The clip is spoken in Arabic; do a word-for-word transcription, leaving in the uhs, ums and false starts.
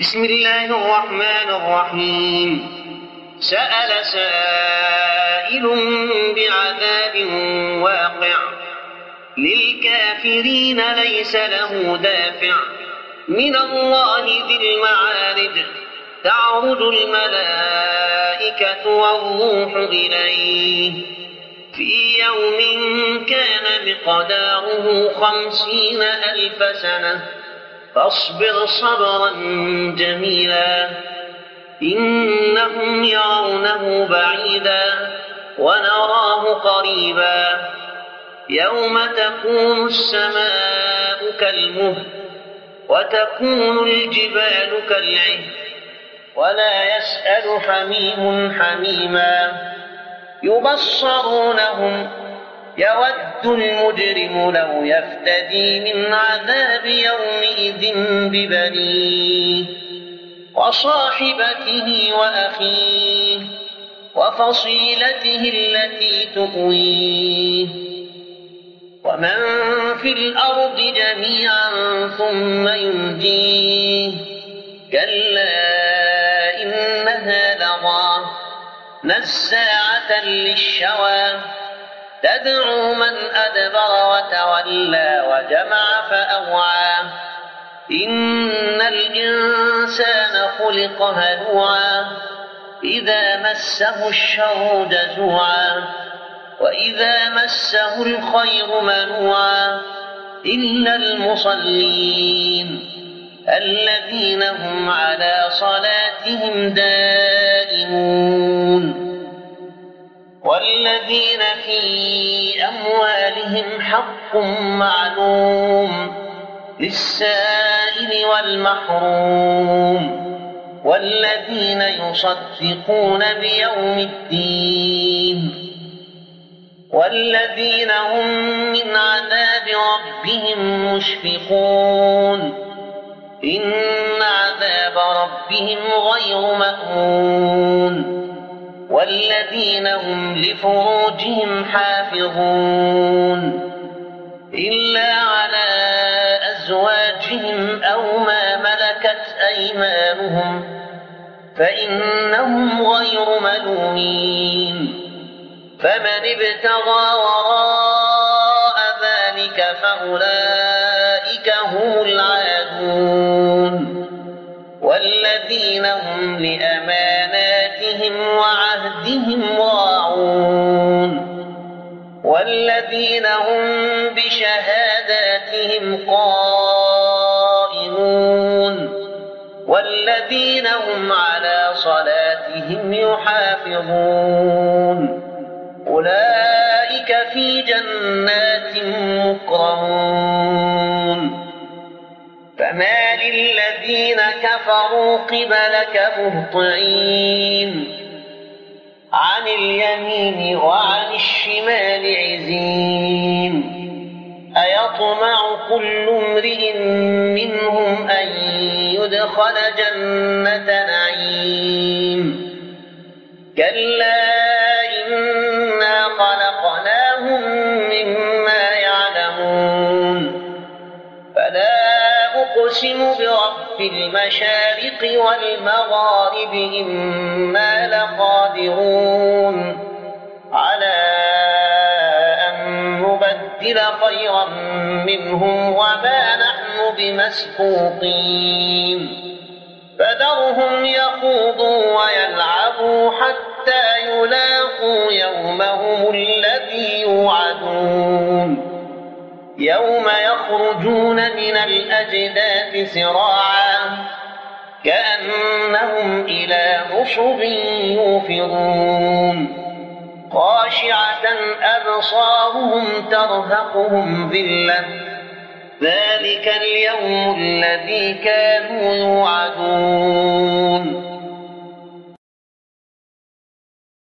بسم الله الرحمن الرحيم. سأل سائل بعذاب واقع للكافرين ليس له دافع من الله ذي المعارج. تعرج الملائكة والروح إليه في يوم كان مقداره خمسين ألف سنة فاصبر صبرا جميلا إنهم يرونه بعيدا ونراه قريبا يوم تكون السماء كالمهل وتكون الجبال كالعهن ولا يسأل حميم حميما يبصرونهم يود المجرم لو يفتدي من عذاب يومئذ ببنيه وصاحبته وأخيه وفصيلته التي تؤويه ومن في الأرض جميعا ثم ينجيه كلا إنها لظى نزاعة للشوى تدعو من أدبر وتولى وجمع فأوعى إن الإنسان خلق هلوعا إذا مسه الشر جزوعا وإذا مسه الخير منوعا إلا المصلين الذين هم على صلاتهم دائمون والذين في أموالهم حق معلوم للسائل والمحروم والذين يصدقون بيوم الدين والذين هم من عذاب ربهم مشفقون إن عذاب ربهم غير مأمون والذين هم لفروجهم حافظون إلا على أزواجهم أو ما ملكت أيمانهم فإنهم غير ملومين فمن ابتغى وراء ذلك فأولئك هم العادون والذين هم لأماناتهم وعهدهم راعون والذين هم بشهاداتهم قائمون والذين هم على صلاتهم يحافظون أولئك في جنات مكرمون فما للذين كفروا قبلك مهطعين عن اليمين وعن الشمال عزين أيطمع كل امرئ منهم أن يدخل جنة نعيم كلا إنا خلقناهم مما يعلمون فلا أقسم برب المشارق والمغارب إنا لقادرون على أن نبدل خيرا منهم وما نحن بمسبوقين فذرهم يخوضوا ويلعبوا حتى يلاقوا يومهم الذي يوعدون يوم يخرجون من الأجداث سراعا كأنهم إلى نصب يوفضون خاشعة أبصارهم ترهقهم ذلة ذلك اليوم الذي كانوا يوعدون